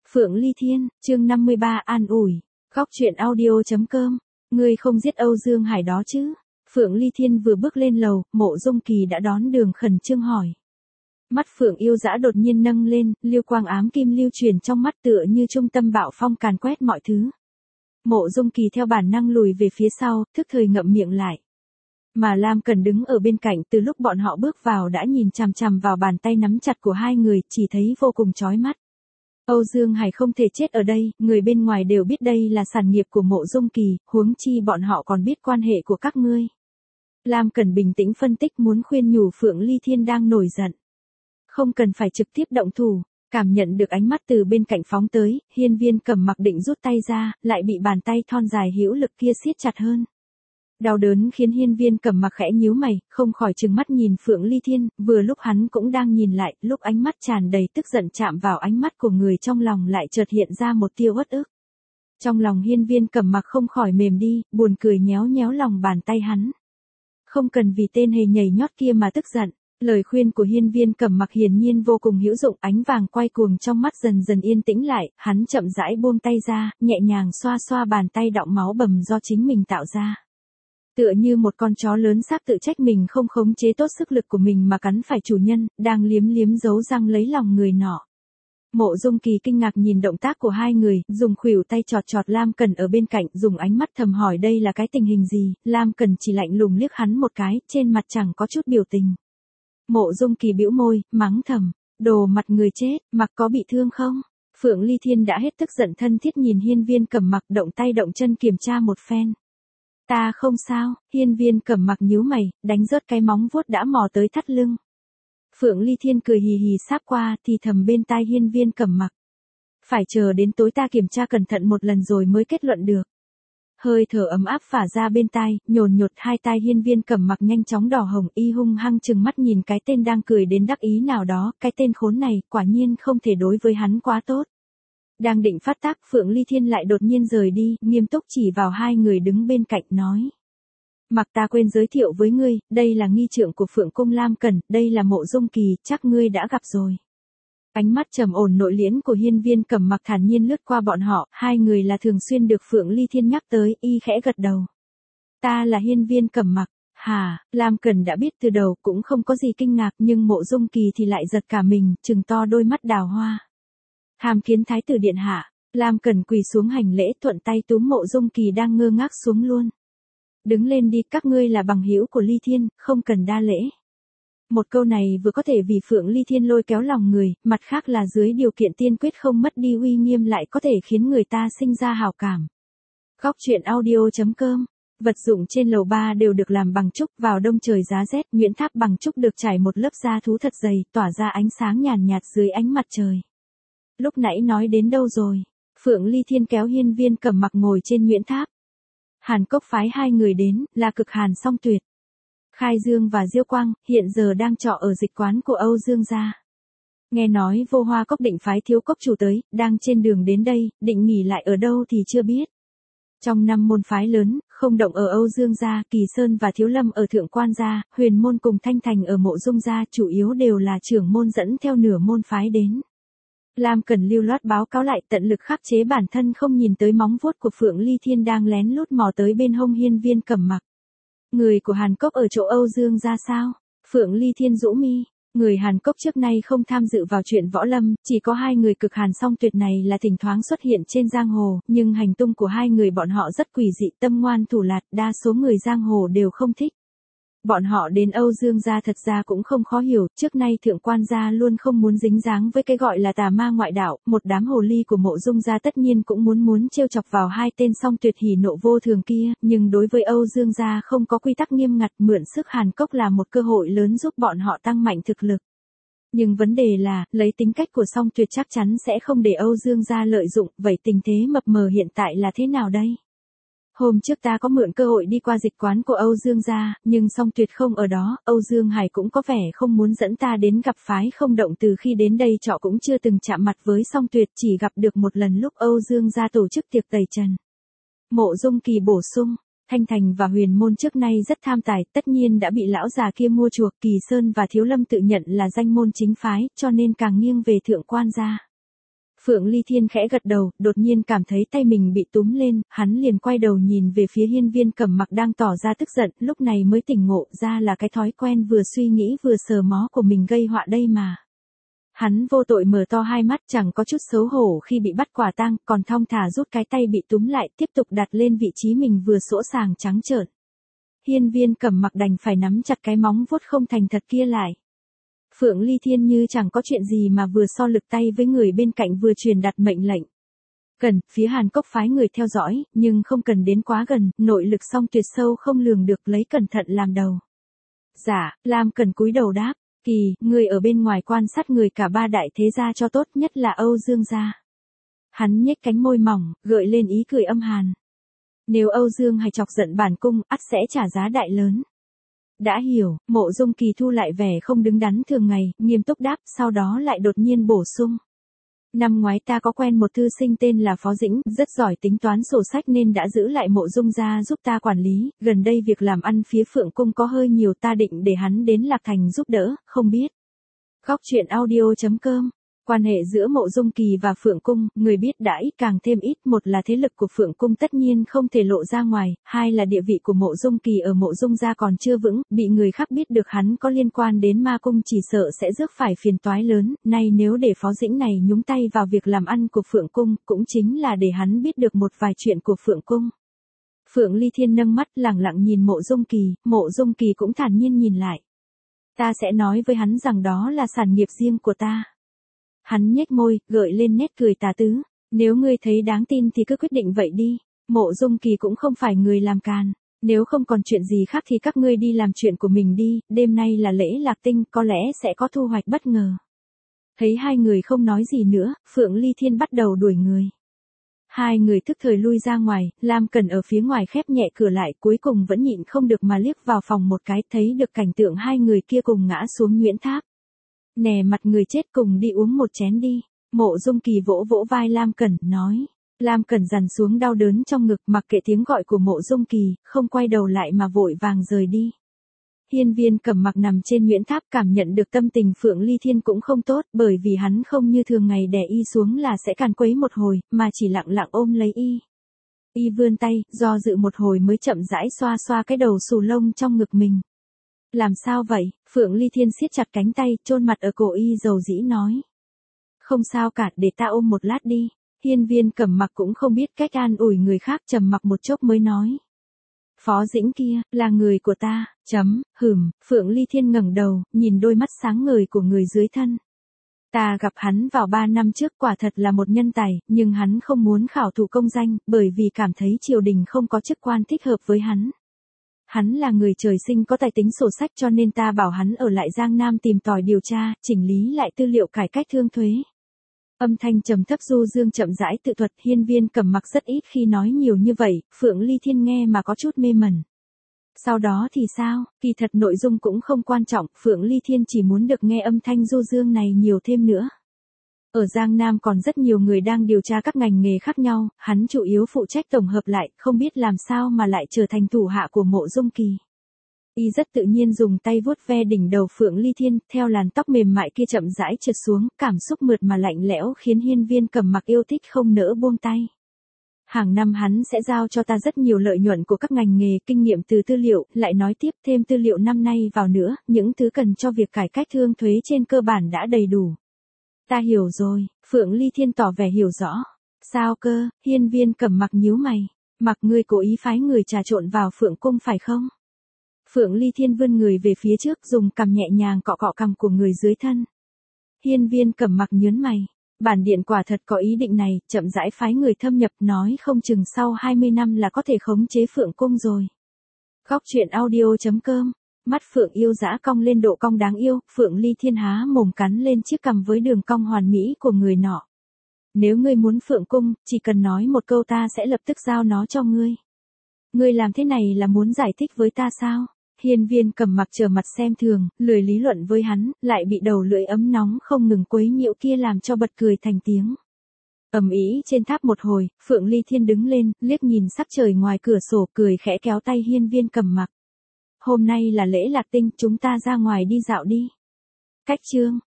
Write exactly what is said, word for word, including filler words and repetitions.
Phượng Ly Thiên, chương năm mươi ba an ủi. Góc truyện audio.com. Ngươi không giết Âu Dương Hải đó chứ? Phượng Ly Thiên vừa bước lên lầu, Mộ Dung Kỳ đã đón đường khẩn trương hỏi. Mắt Phượng Yêu Dã đột nhiên nâng lên, lưu quang ám kim lưu truyền trong mắt tựa như trung tâm bạo phong càn quét mọi thứ. Mộ Dung Kỳ theo bản năng lùi về phía sau, thức thời ngậm miệng lại. Mà Lam Cần đứng ở bên cạnh từ lúc bọn họ bước vào đã nhìn chằm chằm vào bàn tay nắm chặt của hai người, chỉ thấy vô cùng chói mắt. Âu Dương Hải không thể chết ở đây, người bên ngoài đều biết đây là sản nghiệp của Mộ Dung Kỳ, huống chi bọn họ còn biết quan hệ của các ngươi. Lam Cần bình tĩnh phân tích muốn khuyên nhủ Phượng Ly Thiên đang nổi giận. Không cần phải trực tiếp động thủ, cảm nhận được ánh mắt từ bên cạnh phóng tới, Hiên Viên Cầm Mặc định rút tay ra, lại bị bàn tay thon dài hữu lực kia siết chặt hơn. Đau đớn khiến Hiên Viên Cầm Mặc khẽ nhíu mày, không khỏi trừng mắt nhìn Phượng Ly Thiên, vừa lúc hắn cũng đang nhìn lại, lúc ánh mắt tràn đầy tức giận chạm vào ánh mắt của người trong lòng lại chợt hiện ra một tia uất ức. Trong lòng Hiên Viên Cầm Mặc không khỏi mềm đi, buồn cười nhéo nhéo lòng bàn tay hắn. Không cần vì tên hề nhảy nhót kia mà tức giận. Lời khuyên của Hiên Viên Cầm Mặc hiển nhiên vô cùng hữu dụng, ánh vàng quay cuồng trong mắt dần dần yên tĩnh lại, hắn chậm rãi buông tay ra, nhẹ nhàng xoa xoa bàn tay đọng máu bầm do chính mình tạo ra. Tựa như một con chó lớn xác tự trách mình không khống chế tốt sức lực của mình mà cắn phải chủ nhân, đang liếm liếm dấu răng lấy lòng người nọ. Mộ Dung Kỳ kinh ngạc nhìn động tác của hai người, dùng khuỷu tay chọt chọt Lam Cần ở bên cạnh, dùng ánh mắt thầm hỏi đây là cái tình hình gì, Lam Cần chỉ lạnh lùng liếc hắn một cái, trên mặt chẳng có chút biểu tình. Mộ Dung Kỳ bĩu môi, mắng thầm, đồ mặt người chết, Mặc có bị thương không? Phượng Ly Thiên đã hết tức giận thân thiết nhìn Hiên Viên Cầm Mặc động tay động chân kiểm tra một phen. Ta không sao, Hiên Viên Cầm Mặc nhíu mày, đánh rớt cái móng vuốt đã mò tới thắt lưng. Phượng Ly Thiên cười hì hì sáp qua thì thầm bên tai Hiên Viên Cầm Mặc. Phải chờ đến tối ta kiểm tra cẩn thận một lần rồi mới kết luận được. Hơi thở ấm áp phả ra bên tai, nhồn nhột hai tai Hiên Viên Cầm Mặc nhanh chóng đỏ hồng, y hung hăng chừng mắt nhìn cái tên đang cười đến đắc ý nào đó, cái tên khốn này quả nhiên không thể đối với hắn quá tốt. Đang định phát tác, Phượng Ly Thiên lại đột nhiên rời đi, nghiêm túc chỉ vào hai người đứng bên cạnh nói. Mặc ta quên giới thiệu với ngươi, đây là nghi trượng của Phượng Cung Lam Cần, đây là Mộ Dung Kỳ, chắc ngươi đã gặp rồi. Ánh mắt trầm ổn nội liễn của Hiên Viên Cầm Mặc thản nhiên lướt qua bọn họ, hai người là thường xuyên được Phượng Ly Thiên nhắc tới, y khẽ gật đầu. Ta là Hiên Viên Cầm Mặc, hả, Lam Cần đã biết từ đầu cũng không có gì kinh ngạc nhưng Mộ Dung Kỳ thì lại giật cả mình, trừng to đôi mắt đào hoa. Tham kiến thái tử điện hạ, Lam Cần quỳ xuống hành lễ thuận tay túm Mộ Dung Kỳ đang ngơ ngác xuống luôn. Đứng lên đi, các ngươi là bằng hữu của Ly Thiên, không cần đa lễ. Một câu này vừa có thể vì Phượng Ly Thiên lôi kéo lòng người, mặt khác là dưới điều kiện tiên quyết không mất đi uy nghiêm lại có thể khiến người ta sinh ra hảo cảm. Góc truyện audio.com. Vật dụng trên lầu ba đều được làm bằng trúc, vào đông trời giá rét, Nguyễn Tháp bằng trúc được trải một lớp da thú thật dày, tỏa ra ánh sáng nhàn nhạt dưới ánh mặt trời. Lúc nãy nói đến đâu rồi? Phượng Ly Thiên kéo Hiên Viên Cầm Mặc ngồi trên Nguyễn Tháp. Hàn Cốc phái hai người đến, là Cực Hàn Song Tuyệt. Khai Dương và Diêu Quang, hiện giờ đang trọ ở dịch quán của Âu Dương gia. Nghe nói Vô Hoa Cốc định phái thiếu cốc chủ tới, đang trên đường đến đây, định nghỉ lại ở đâu thì chưa biết. Trong năm môn phái lớn, không động ở Âu Dương gia, Kỳ Sơn và Thiếu Lâm ở Thượng Quan gia, Huyền môn cùng Thanh Thành ở Mộ Dung gia, chủ yếu đều là trưởng môn dẫn theo nửa môn phái đến. Lam Cần lưu loát báo cáo lại, tận lực khắc chế bản thân không nhìn tới móng vuốt của Phượng Ly Thiên đang lén lút mò tới bên hông Hiên Viên Cầm Mặc. Người của Hàn Cốc ở chỗ Âu Dương gia sao? Phượng Ly Thiên rũ mi. Người Hàn Cốc trước nay không tham dự vào chuyện võ lâm, chỉ có hai người Cực Hàn Song Tuyệt này là thỉnh thoảng xuất hiện trên giang hồ, nhưng hành tung của hai người bọn họ rất quỷ dị, tâm ngoan thủ lạt, đa số người giang hồ đều không thích. Bọn họ đến Âu Dương gia thật ra cũng không khó hiểu, trước nay Thượng Quan gia luôn không muốn dính dáng với cái gọi là tà ma ngoại đạo, một đám hồ ly của Mộ Dung gia tất nhiên cũng muốn muốn trêu chọc vào hai tên Song Tuyệt hỉ nộ vô thường kia, nhưng đối với Âu Dương gia không có quy tắc nghiêm ngặt, mượn sức Hàn Cốc là một cơ hội lớn giúp bọn họ tăng mạnh thực lực. Nhưng vấn đề là, lấy tính cách của Song Tuyệt chắc chắn sẽ không để Âu Dương gia lợi dụng, vậy tình thế mập mờ hiện tại là thế nào đây? Hôm trước ta có mượn cơ hội đi qua dịch quán của Âu Dương gia, nhưng Song Tuyệt không ở đó, Âu Dương Hải cũng có vẻ không muốn dẫn ta đến gặp phái không động, từ khi đến đây trọ cũng chưa từng chạm mặt với Song Tuyệt, chỉ gặp được một lần lúc Âu Dương gia tổ chức tiệc tẩy trần. Mộ Dung Kỳ bổ sung, Thanh Thành và Huyền môn trước nay rất tham tài, tất nhiên đã bị lão già kia mua chuộc, Kỳ Sơn và Thiếu Lâm tự nhận là danh môn chính phái, cho nên càng nghiêng về Thượng Quan gia. Phượng Ly Thiên khẽ gật đầu, đột nhiên cảm thấy tay mình bị túm lên, hắn liền quay đầu nhìn về phía Hiên Viên Cẩm Mặc đang tỏ ra tức giận, lúc này mới tỉnh ngộ ra là cái thói quen vừa suy nghĩ vừa sờ mó của mình gây họa đây mà. Hắn vô tội mở to hai mắt, chẳng có chút xấu hổ khi bị bắt quả tang, còn thong thả rút cái tay bị túm lại, tiếp tục đặt lên vị trí mình vừa sỗ sàng trắng trợn. Hiên Viên Cẩm Mặc đành phải nắm chặt cái móng vuốt không thành thật kia lại. Phượng Ly Thiên như chẳng có chuyện gì mà vừa so lực tay với người bên cạnh vừa truyền đặt mệnh lệnh. Cần, phía Hàn Cốc phái người theo dõi, nhưng không cần đến quá gần, nội lực song tuyệt sâu không lường được, lấy cẩn thận làm đầu. Dạ, Lam Cần cúi đầu đáp, Kỳ, người ở bên ngoài quan sát người cả ba đại thế gia cho tốt, nhất là Âu Dương gia. Hắn nhếch cánh môi mỏng, gợi lên ý cười âm hàn. Nếu Âu Dương hay chọc giận bản cung, ắt sẽ trả giá đại lớn. Đã hiểu, Mộ Dung Kỳ thu lại vẻ không đứng đắn thường ngày, nghiêm túc đáp, sau đó lại đột nhiên bổ sung. Năm ngoái ta có quen một thư sinh tên là Phó Dĩnh, rất giỏi tính toán sổ sách nên đã giữ lại Mộ Dung gia giúp ta quản lý, gần đây việc làm ăn phía Phượng Cung có hơi nhiều, ta định để hắn đến Lạc Thành giúp đỡ, không biết. Góc truyện audio chấm com. Quan hệ giữa Mộ Dung Kỳ và Phượng Cung, người biết đã ít càng thêm ít, một là thế lực của Phượng Cung tất nhiên không thể lộ ra ngoài, hai là địa vị của Mộ Dung Kỳ ở Mộ Dung gia còn chưa vững, bị người khác biết được hắn có liên quan đến ma cung chỉ sợ sẽ rước phải phiền toái lớn, nay nếu để Phó Dĩnh này nhúng tay vào việc làm ăn của Phượng Cung, cũng chính là để hắn biết được một vài chuyện của Phượng Cung. Phượng Ly Thiên nâng mắt lẳng lặng nhìn Mộ Dung Kỳ, Mộ Dung Kỳ cũng thản nhiên nhìn lại. Ta sẽ nói với hắn rằng đó là sản nghiệp riêng của ta. Hắn nhếch môi, gợi lên nét cười tà tứ. Nếu ngươi thấy đáng tin thì cứ quyết định vậy đi. Mộ Dung Kỳ cũng không phải người làm càn. Nếu không còn chuyện gì khác thì các ngươi đi làm chuyện của mình đi. Đêm nay là lễ Lạc Tinh, có lẽ sẽ có thu hoạch bất ngờ. Thấy hai người không nói gì nữa, Phượng Ly Thiên bắt đầu đuổi người. Hai người thức thời lui ra ngoài, Lam Cần ở phía ngoài khép nhẹ cửa lại, cuối cùng vẫn nhịn không được mà liếc vào phòng một cái, thấy được cảnh tượng hai người kia cùng ngã xuống nhuyễn tháp. Nè mặt người chết, cùng đi uống một chén đi. Mộ Dung Kỳ vỗ vỗ vai Lam Cẩn, nói. Lam Cẩn dằn xuống đau đớn trong ngực, mặc kệ tiếng gọi của Mộ Dung Kỳ, không quay đầu lại mà vội vàng rời đi. Hiên Viên Cẩm Mặc nằm trên nhuyễn tháp, cảm nhận được tâm tình Phượng Ly Thiên cũng không tốt, bởi vì hắn không như thường ngày đè y xuống là sẽ càn quấy một hồi, mà chỉ lặng lặng ôm lấy y. Y vươn tay, do dự một hồi mới chậm rãi xoa xoa cái đầu xù lông trong ngực mình. Làm sao vậy? Phượng Ly Thiên siết chặt cánh tay, chôn mặt ở cổ y dầu dĩ nói. Không sao cả, để ta ôm một lát đi. Hiên Viên Cẩm Mặc cũng không biết cách an ủi người khác, trầm mặc một chốc mới nói. Phó Dĩnh kia, là người của ta, chấm, hửm, Phượng Ly Thiên ngẩng đầu, nhìn đôi mắt sáng ngời của người dưới thân. Ta gặp hắn vào ba năm trước, quả thật là một nhân tài, nhưng hắn không muốn khảo thủ công danh, bởi vì cảm thấy triều đình không có chức quan thích hợp với hắn. Hắn là người trời sinh có tài tính sổ sách, cho nên ta bảo hắn ở lại Giang Nam tìm tòi điều tra, chỉnh lý lại tư liệu cải cách thương thuế. Âm thanh trầm thấp du dương chậm rãi tự thuật. Hiên Viên Cẩm Mặc rất ít khi nói nhiều như vậy, Phượng Ly Thiên nghe mà có chút mê mẩn. Sau đó thì sao? Kỳ thật nội dung cũng không quan trọng, Phượng Ly Thiên chỉ muốn được nghe âm thanh du dương này nhiều thêm nữa. Ở Giang Nam còn rất nhiều người đang điều tra các ngành nghề khác nhau, hắn chủ yếu phụ trách tổng hợp lại, không biết làm sao mà lại trở thành thủ hạ của Mộ Dung Kỳ. Y rất tự nhiên dùng tay vuốt ve đỉnh đầu Phượng Ly Thiên, theo làn tóc mềm mại kia chậm rãi trượt xuống, cảm xúc mượt mà lạnh lẽo khiến Hiên Viên Cẩm Mặc yêu thích không nỡ buông tay. Hàng năm hắn sẽ giao cho ta rất nhiều lợi nhuận của các ngành nghề, kinh nghiệm từ tư liệu, lại nói tiếp thêm tư liệu năm nay vào nữa, những thứ cần cho việc cải cách thương thuế trên cơ bản đã đầy đủ. Ta hiểu rồi, Phượng Ly Thiên tỏ vẻ hiểu rõ. Sao cơ? Hiên Viên Cẩm Mặc nhíu mày. Mặc ngươi cố ý phái người trà trộn vào Phượng Cung phải không? Phượng Ly Thiên vươn người về phía trước, dùng cằm nhẹ nhàng cọ cọ cằm của người dưới thân. Hiên Viên Cẩm Mặc nhớn mày. Bản điện quả thật có ý định này, chậm rãi phái người thâm nhập, nói không chừng sau hai mươi năm là có thể khống chế Phượng Cung rồi. Góc truyện audio chấm com. Mắt Phượng yêu dã cong lên độ cong đáng yêu, Phượng Ly Thiên há mồm cắn lên chiếc cằm với đường cong hoàn mỹ của người nọ. Nếu ngươi muốn Phượng Cung, chỉ cần nói một câu ta sẽ lập tức giao nó cho ngươi. Ngươi làm thế này là muốn giải thích với ta sao? Hiên Viên Cẩm Mặc trở mặt xem thường, lười lý luận với hắn, lại bị đầu lưỡi ấm nóng không ngừng quấy nhiễu kia làm cho bật cười thành tiếng. Ầm ĩ trên tháp một hồi, Phượng Ly Thiên đứng lên, liếc nhìn sắc trời ngoài cửa sổ, cười khẽ kéo tay Hiên Viên Cẩm Mặc. Hôm nay là lễ Lạc Tinh, chúng ta ra ngoài đi dạo đi. Cách chương